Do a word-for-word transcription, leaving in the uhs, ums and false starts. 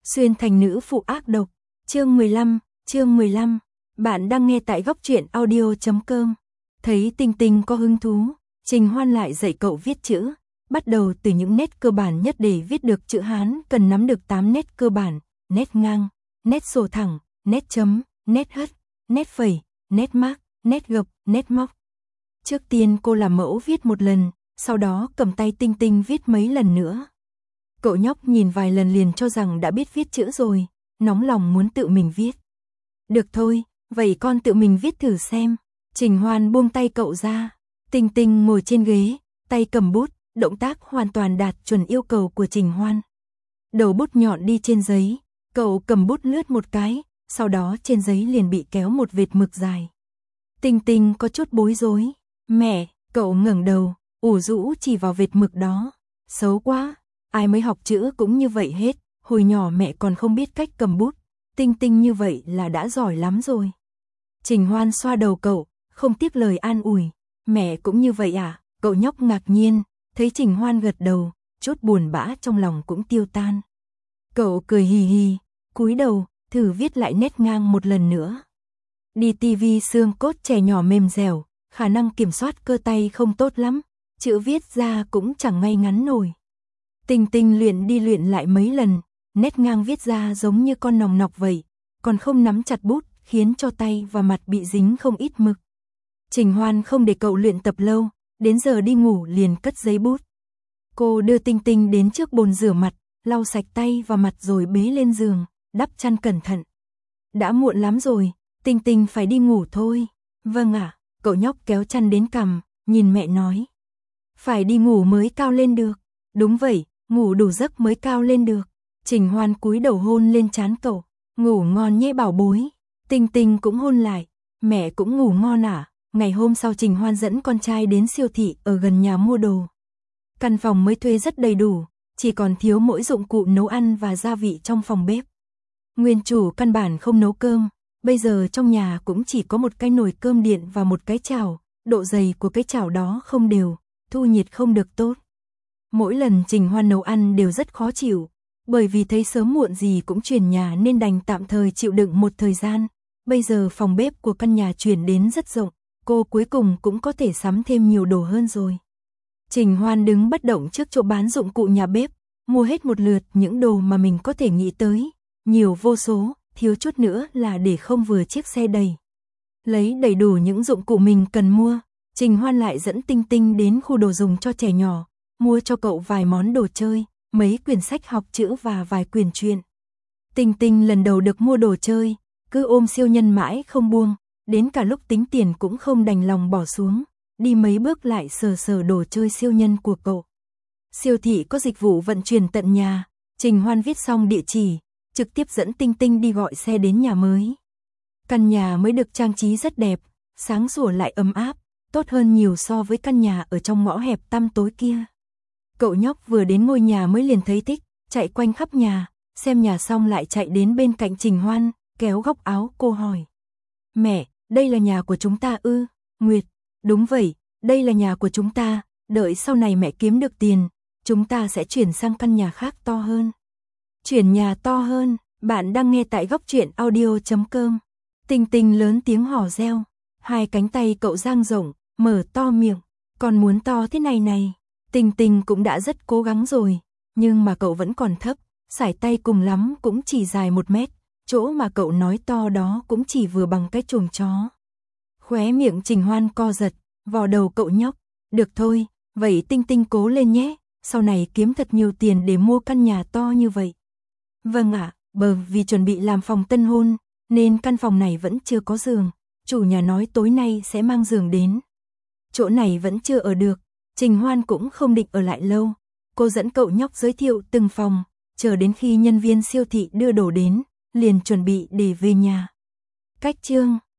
Xuyên thành nữ phụ ác độc, chương mười lăm, chương mười lăm. Bạn đang nghe tại góc truyện audio chấm com. Thấy Tinh Tinh có hứng thú, Trình Hoan lại dạy cậu viết chữ, bắt đầu từ những nét cơ bản nhất. Để viết được chữ Hán cần nắm được tám nét cơ bản: nét ngang, nét sổ thẳng, nét chấm, nét hất, nét phẩy, nét mác, nét gập, nét móc. Trước tiên cô làm mẫu viết một lần, sau đó cầm tay Tinh Tinh viết mấy lần nữa. Cậu nhóc nhìn vài lần liền cho rằng đã biết viết chữ rồi, nóng lòng muốn tự mình viết. Được thôi, vậy con tự mình viết thử xem. Trình Hoan buông tay cậu ra. Tinh Tinh ngồi trên ghế, tay cầm bút, động tác hoàn toàn đạt chuẩn yêu cầu của Trình Hoan. Đầu bút nhọn đi trên giấy, cậu cầm bút lướt một cái, sau đó trên giấy liền bị kéo một vệt mực dài. Tinh Tinh có chút bối rối. Mẹ, cậu ngẩng đầu, ủ rũ chỉ vào vệt mực đó. Xấu quá, ai mới học chữ cũng như vậy hết, hồi nhỏ mẹ còn không biết cách cầm bút, Tinh Tinh như vậy là đã giỏi lắm rồi. Trình Hoan xoa đầu cậu, không tiếc lời an ủi. Mẹ cũng như vậy à? Cậu nhóc ngạc nhiên, thấy Trình Hoan gật đầu, chút buồn bã trong lòng cũng tiêu tan. Cậu cười hì hì, cúi đầu, thử viết lại nét ngang một lần nữa. Đi tivi xương cốt trẻ nhỏ mềm dẻo, khả năng kiểm soát cơ tay không tốt lắm, chữ viết ra cũng chẳng ngay ngắn nổi. Tinh Tinh luyện đi luyện lại mấy lần, nét ngang viết ra giống như con nòng nọc vậy, còn không nắm chặt bút, khiến cho tay và mặt bị dính không ít mực. Trình Hoan không để cậu luyện tập lâu, đến giờ đi ngủ liền cất giấy bút. Cô đưa Tinh Tinh đến trước bồn rửa mặt, lau sạch tay và mặt rồi bế lên giường, đắp chăn cẩn thận. Đã muộn lắm rồi, Tinh Tinh phải đi ngủ thôi. Vâng ạ, cậu nhóc kéo chăn đến cằm, nhìn mẹ nói. Phải đi ngủ mới cao lên được. Đúng vậy, ngủ đủ giấc mới cao lên được. Trình Hoan cúi đầu hôn lên trán cậu. Ngủ ngon nhé bảo bối. Tinh Tinh cũng hôn lại. Mẹ cũng ngủ ngon à? Ngày hôm sau Trình Hoan dẫn con trai đến siêu thị ở gần nhà mua đồ. Căn phòng mới thuê rất đầy đủ, chỉ còn thiếu mỗi dụng cụ nấu ăn và gia vị trong phòng bếp. Nguyên chủ căn bản không nấu cơm, bây giờ trong nhà cũng chỉ có một cái nồi cơm điện và một cái chảo, độ dày của cái chảo đó không đều, thu nhiệt không được tốt. Mỗi lần Trình Hoan nấu ăn đều rất khó chịu, bởi vì thấy sớm muộn gì cũng chuyển nhà nên đành tạm thời chịu đựng một thời gian. Bây giờ phòng bếp của căn nhà chuyển đến rất rộng, cô cuối cùng cũng có thể sắm thêm nhiều đồ hơn rồi. Trình Hoan đứng bất động trước chỗ bán dụng cụ nhà bếp, mua hết một lượt những đồ mà mình có thể nghĩ tới, nhiều vô số, thiếu chút nữa là để không vừa chiếc xe đầy. Lấy đầy đủ những dụng cụ mình cần mua, Trình Hoan lại dẫn Tinh Tinh đến khu đồ dùng cho trẻ nhỏ, mua cho cậu vài món đồ chơi, mấy quyển sách học chữ và vài quyển truyện. Tinh Tinh lần đầu được mua đồ chơi, cứ ôm siêu nhân mãi không buông, đến cả lúc tính tiền cũng không đành lòng bỏ xuống, đi mấy bước lại sờ sờ đồ chơi siêu nhân của cậu. Siêu thị có dịch vụ vận chuyển tận nhà, Trình Hoan viết xong địa chỉ, trực tiếp dẫn Tinh Tinh đi gọi xe đến nhà mới. Căn nhà mới được trang trí rất đẹp, sáng sủa lại ấm áp, tốt hơn nhiều so với căn nhà ở trong ngõ hẹp tăm tối kia. Cậu nhóc vừa đến ngôi nhà mới liền thấy thích, chạy quanh khắp nhà, xem nhà xong lại chạy đến bên cạnh Trình Hoan, kéo góc áo cô hỏi. Mẹ, đây là nhà của chúng ta ư? Nguyệt, đúng vậy, đây là nhà của chúng ta, đợi sau này mẹ kiếm được tiền, chúng ta sẽ chuyển sang căn nhà khác to hơn. Chuyển nhà to hơn, bạn đang nghe tại góc truyện audio chấm com. Tinh Tinh lớn tiếng hò reo, hai cánh tay cậu dang rộng, mở to miệng, còn muốn to thế này này. Tinh Tinh cũng đã rất cố gắng rồi, nhưng mà cậu vẫn còn thấp, sải tay cùng lắm cũng chỉ dài một mét, chỗ mà cậu nói to đó cũng chỉ vừa bằng cái chuồng chó. Khóe miệng Trình Hoan co giật, vò đầu cậu nhóc, được thôi, vậy Tinh Tinh cố lên nhé, sau này kiếm thật nhiều tiền để mua căn nhà to như vậy. Vâng ạ, bởi vì chuẩn bị làm phòng tân hôn, nên căn phòng này vẫn chưa có giường, chủ nhà nói tối nay sẽ mang giường đến. Chỗ này vẫn chưa ở được, Trình Hoan cũng không định ở lại lâu, cô dẫn cậu nhóc giới thiệu từng phòng, chờ đến khi nhân viên siêu thị đưa đồ đến, liền chuẩn bị để về nhà. Cách chương